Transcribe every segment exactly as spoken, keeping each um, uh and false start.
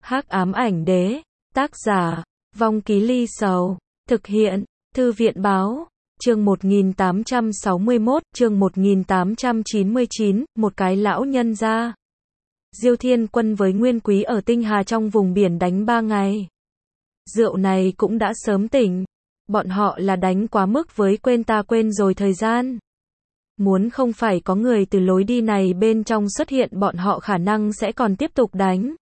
Hắc ám ảnh đế, tác giả, Vong Ký Ly Sầu, thực hiện, Thư viện báo, chương một nghìn tám trăm sáu mươi mốt, chương một nghìn tám trăm chín mươi chín, một cái lão nhân gia. Diêu Thiên Quân với Nguyên Quý ở Tinh Hà trong vùng biển đánh ba ngày. Rượu này cũng đã sớm tỉnh. Bọn họ là đánh quá mức với quên ta quên rồi thời gian. Muốn không phải có người từ lối đi này bên trong xuất hiện bọn họ khả năng sẽ còn tiếp tục đánh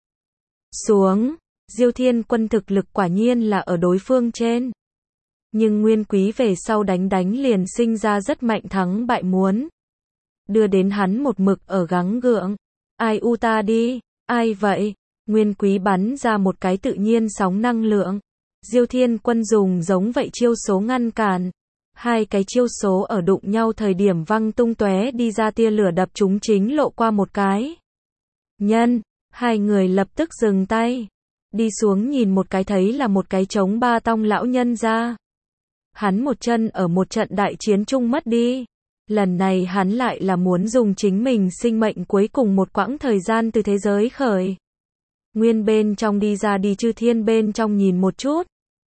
xuống. Diêu Thiên Quân thực lực quả nhiên là ở đối phương trên. Nhưng Nguyên Quý về sau đánh đánh liền sinh ra rất mạnh thắng bại muốn. Đưa đến hắn một mực ở gắng gượng. Ai u ta đi, ai vậy? Nguyên Quý bắn ra một cái tự nhiên sóng năng lượng. Diêu Thiên Quân dùng giống vậy chiêu số ngăn cản. Hai cái chiêu số ở đụng nhau thời điểm văng tung tóe đi ra tia lửa đập chúng chính lộ qua một cái. Nhân, hai người lập tức dừng tay. Đi xuống nhìn một cái thấy là một cái trống ba tong lão nhân ra. Hắn một chân ở một trận đại chiến chung mất đi. Lần này hắn lại là muốn dùng chính mình sinh mệnh cuối cùng một quãng thời gian từ thế giới khởi. Nguyên bên trong đi ra đi Chư Thiên bên trong nhìn một chút.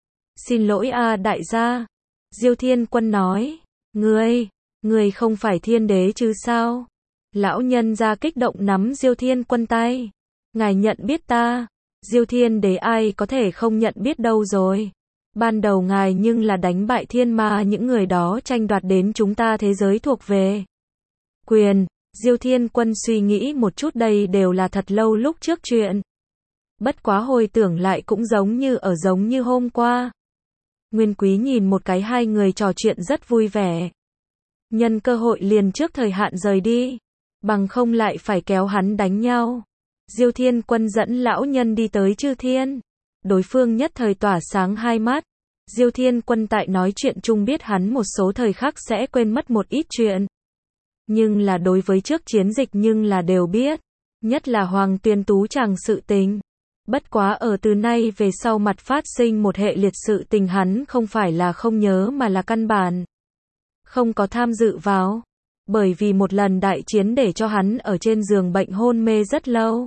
Xin lỗi a đại gia. Diêu Thiên Quân nói. Ngươi, ngươi không phải thiên đế chứ sao? Lão nhân ra kích động nắm Diêu Thiên Quân tay. Ngài nhận biết ta. Diêu Thiên đế ai có thể không nhận biết đâu rồi. Ban đầu ngài nhưng là đánh bại thiên ma những người đó tranh đoạt đến chúng ta thế giới thuộc về quyền. Diêu Thiên Quân suy nghĩ một chút đây đều là thật lâu lúc trước chuyện. Bất quá hồi tưởng lại cũng giống như ở giống như hôm qua. Nguyên Quý nhìn một cái hai người trò chuyện rất vui vẻ. Nhân cơ hội liền trước thời hạn rời đi. Bằng không lại phải kéo hắn đánh nhau. Diêu Thiên Quân dẫn lão nhân đi tới Chư Thiên. Đối phương nhất thời tỏa sáng hai mắt. Diêu Thiên Quân tại nói chuyện chung biết hắn một số thời khắc sẽ quên mất một ít chuyện. Nhưng là đối với trước chiến dịch nhưng là đều biết. Nhất là Hoàng Tuyên Tú chàng sự tình. Bất quá ở từ nay về sau mặt phát sinh một hệ liệt sự tình hắn không phải là không nhớ mà là căn bản. Không có tham dự vào. Bởi vì một lần đại chiến để cho hắn ở trên giường bệnh hôn mê rất lâu.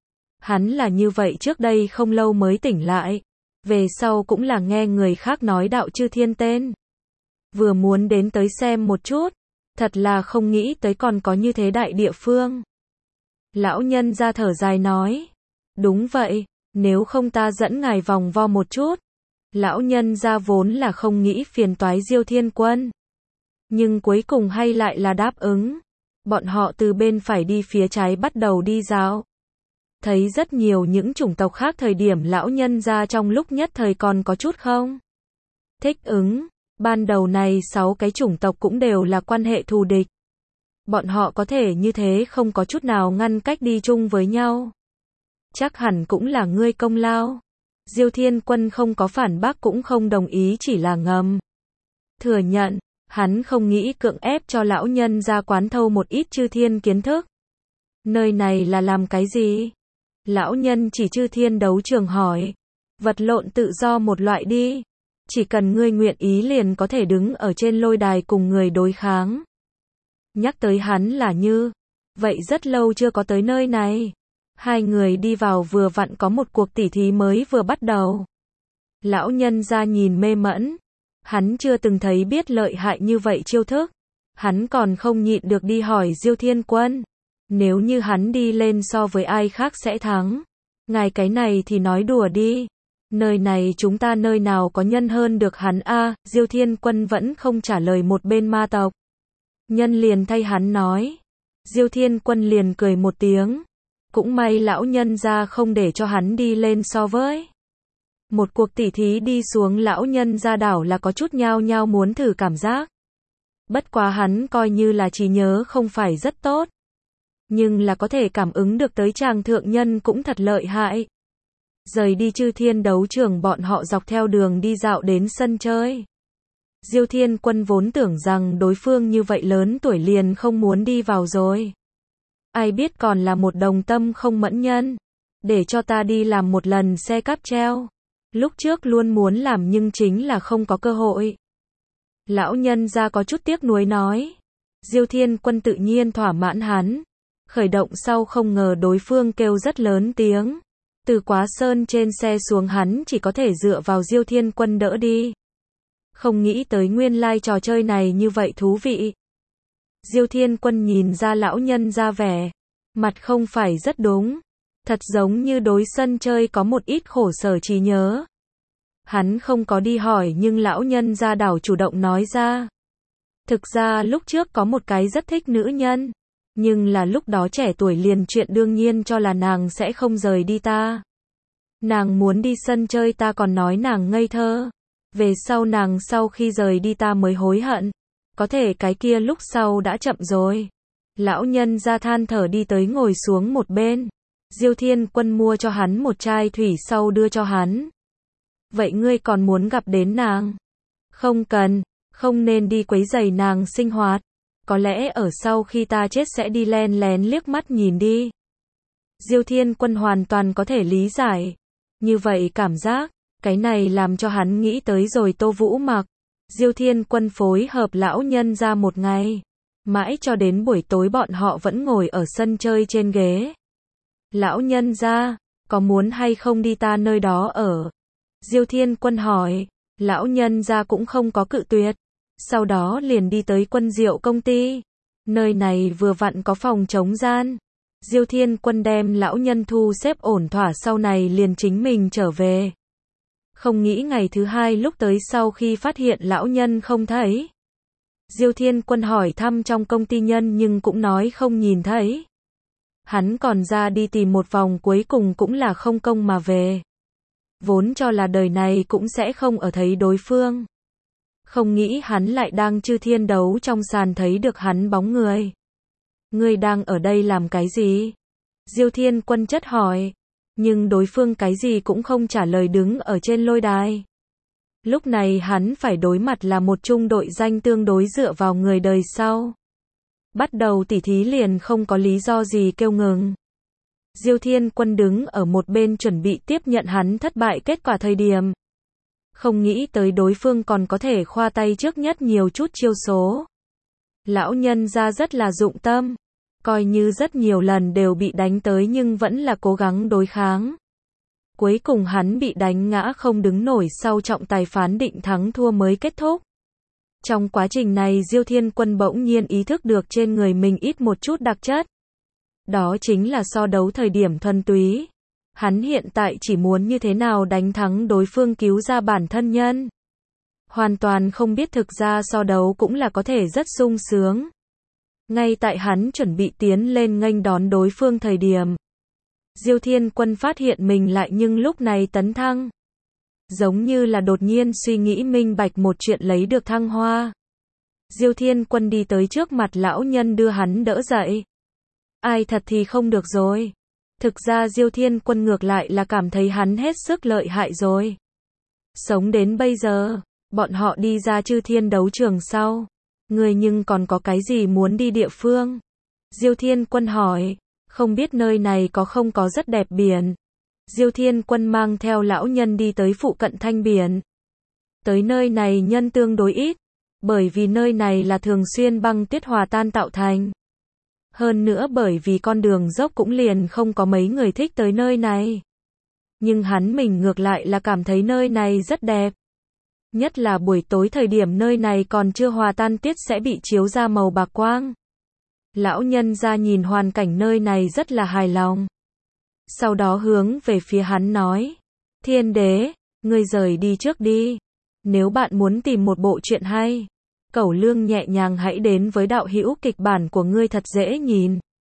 Hắn là như vậy trước đây không lâu mới tỉnh lại. Về sau cũng là nghe người khác nói đạo Chư Thiên tên. Vừa muốn đến tới xem một chút. Thật là không nghĩ tới còn có như thế đại địa phương. Lão nhân ra thở dài nói. Đúng vậy, nếu không ta dẫn ngài vòng vo một chút. Lão nhân ra vốn là không nghĩ phiền toái Diêu Thiên Quân. Nhưng cuối cùng hay lại là đáp ứng. Bọn họ từ bên phải đi phía trái bắt đầu đi dạo. Thấy rất nhiều những chủng tộc khác thời điểm lão nhân ra trong lúc nhất thời còn có chút không thích ứng. Ban đầu này sáu cái chủng tộc cũng đều là quan hệ thù địch. Bọn họ có thể như thế không có chút nào ngăn cách đi chung với nhau. Chắc hẳn cũng là ngươi công lao. Diêu Thiên Quân không có phản bác cũng không đồng ý chỉ là ngầm thừa nhận. Hắn không nghĩ cưỡng ép cho lão nhân ra quán thâu một ít Chư Thiên kiến thức. Nơi này là làm cái gì? Lão nhân chỉ Chư Thiên đấu trường hỏi. Vật lộn tự do một loại đi. Chỉ cần ngươi nguyện ý liền có thể đứng ở trên lôi đài cùng người đối kháng. Nhắc tới hắn là như. Vậy rất lâu chưa có tới nơi này. Hai người đi vào vừa vặn có một cuộc tỉ thí mới vừa bắt đầu. Lão nhân ra nhìn mê mẫn. Hắn chưa từng thấy biết lợi hại như vậy chiêu thức. Hắn còn không nhịn được đi hỏi Diêu Thiên Quân. Nếu như hắn đi lên so với ai khác sẽ thắng. Ngài cái này thì nói đùa đi. Nơi này chúng ta nơi nào có nhân hơn được hắn a à, Diêu Thiên Quân vẫn không trả lời một bên ma tộc. Nhân liền thay hắn nói. Diêu Thiên Quân liền cười một tiếng. Cũng may lão nhân ra không để cho hắn đi lên so với. Một cuộc tỉ thí đi xuống lão nhân ra đảo là có chút nhao nhao muốn thử cảm giác. Bất quá hắn coi như là trí nhớ không phải rất tốt. Nhưng là có thể cảm ứng được tới chàng thượng nhân cũng thật lợi hại. Rời đi Chư Thiên đấu trường bọn họ dọc theo đường đi dạo đến sân chơi. Diêu Thiên Quân vốn tưởng rằng đối phương như vậy lớn tuổi liền không muốn đi vào rồi. Ai biết còn là một đồng tâm không mẫn nhân. Để cho ta đi làm một lần xe cáp treo. Lúc trước luôn muốn làm nhưng chính là không có cơ hội. Lão nhân ra có chút tiếc nuối nói. Diêu Thiên Quân tự nhiên thỏa mãn hắn. Khởi động sau không ngờ đối phương kêu rất lớn tiếng. Từ Quá Sơn trên xe xuống hắn chỉ có thể dựa vào Diêu Thiên Quân đỡ đi. Không nghĩ tới nguyên lai trò chơi này như vậy thú vị. Diêu Thiên Quân nhìn ra lão nhân ra vẻ mặt không phải rất đúng, thật giống như đối sân chơi có một ít khổ sở trí nhớ. Hắn không có đi hỏi nhưng lão nhân ra đảo chủ động nói ra. Thực ra lúc trước có một cái rất thích nữ nhân, nhưng là lúc đó trẻ tuổi liền chuyện đương nhiên cho là nàng sẽ không rời đi ta. Nàng muốn đi sân chơi ta còn nói nàng ngây thơ. Về sau nàng sau khi rời đi ta mới hối hận. Có thể cái kia lúc sau đã chậm rồi. Lão nhân ra than thở đi tới ngồi xuống một bên. Diêu Thiên Quân mua cho hắn một chai thủy sau đưa cho hắn. Vậy ngươi còn muốn gặp đến nàng? Không cần, không nên đi quấy rầy nàng sinh hoạt. Có lẽ ở sau khi ta chết sẽ đi len lén liếc mắt nhìn đi. Diêu Thiên Quân hoàn toàn có thể lý giải. Như vậy cảm giác, cái này làm cho hắn nghĩ tới rồi Tô Vũ Mặc. Diêu Thiên Quân phối hợp lão nhân ra một ngày. Mãi cho đến buổi tối bọn họ vẫn ngồi ở sân chơi trên ghế. Lão nhân ra, có muốn hay không đi ta nơi đó ở? Diêu Thiên Quân hỏi. Lão nhân ra cũng không có cự tuyệt. Sau đó liền đi tới Quân Diệu công ty. Nơi này vừa vặn có phòng trống gian. Diêu Thiên Quân đem lão nhân thu xếp ổn thỏa sau này liền chính mình trở về. Không nghĩ ngày thứ hai lúc tới sau khi phát hiện lão nhân không thấy. Diêu Thiên Quân hỏi thăm trong công ty nhân nhưng cũng nói không nhìn thấy. Hắn còn ra đi tìm một vòng cuối cùng cũng là không công mà về. Vốn cho là đời này cũng sẽ không ở thấy đối phương. Không nghĩ hắn lại đang chư thiên đấu trong sàn thấy được hắn bóng người. Ngươi đang ở đây làm cái gì? Diêu Thiên Quân chất hỏi. Nhưng đối phương cái gì cũng không trả lời đứng ở trên lôi đài. Lúc này hắn phải đối mặt là một trung đội danh tương đối dựa vào người đời sau. Bắt đầu tỉ thí liền không có lý do gì kêu ngừng. Diêu Thiên Quân đứng ở một bên chuẩn bị tiếp nhận hắn thất bại kết quả thời điểm. Không nghĩ tới đối phương còn có thể khoa tay trước nhất nhiều chút chiêu số. Lão nhân ra rất là dụng tâm. Coi như rất nhiều lần đều bị đánh tới nhưng vẫn là cố gắng đối kháng. Cuối cùng hắn bị đánh ngã không đứng nổi sau trọng tài phán định thắng thua mới kết thúc. Trong quá trình này Diêu Thiên Quân bỗng nhiên ý thức được trên người mình ít một chút đặc chất. Đó chính là so đấu thời điểm thuần túy. Hắn hiện tại chỉ muốn như thế nào đánh thắng đối phương cứu ra bản thân nhân. Hoàn toàn không biết thực ra so đấu cũng là có thể rất sung sướng. Ngay tại hắn chuẩn bị tiến lên nghênh đón đối phương thời điểm. Diêu Thiên Quân phát hiện mình lại nhưng lúc này tấn thăng. Giống như là đột nhiên suy nghĩ minh bạch một chuyện lấy được thăng hoa. Diêu Thiên Quân đi tới trước mặt lão nhân đưa hắn đỡ dậy. Ai thật thì không được rồi. Thực ra Diêu Thiên Quân ngược lại là cảm thấy hắn hết sức lợi hại rồi. Sống đến bây giờ, bọn họ đi ra chư thiên đấu trường sau. Người nhưng còn có cái gì muốn đi địa phương? Diêu Thiên Quân hỏi, không biết nơi này có không có rất đẹp biển. Diêu Thiên Quân mang theo lão nhân đi tới phụ cận thanh biển. Tới nơi này nhân tương đối ít, bởi vì nơi này là thường xuyên băng tuyết hòa tan tạo thành. Hơn nữa bởi vì con đường dốc cũng liền không có mấy người thích tới nơi này. Nhưng hắn mình ngược lại là cảm thấy nơi này rất đẹp. Nhất là buổi tối thời điểm nơi này còn chưa hòa tan tuyết sẽ bị chiếu ra màu bạc quang. Lão nhân ra nhìn hoàn cảnh nơi này rất là hài lòng. Sau đó hướng về phía hắn nói. Thiên đế, ngươi rời đi trước đi. Nếu bạn muốn tìm một bộ truyện hay, Cẩu Lương nhẹ nhàng hãy đến với đạo hữu kịch bản của ngươi thật dễ nhìn.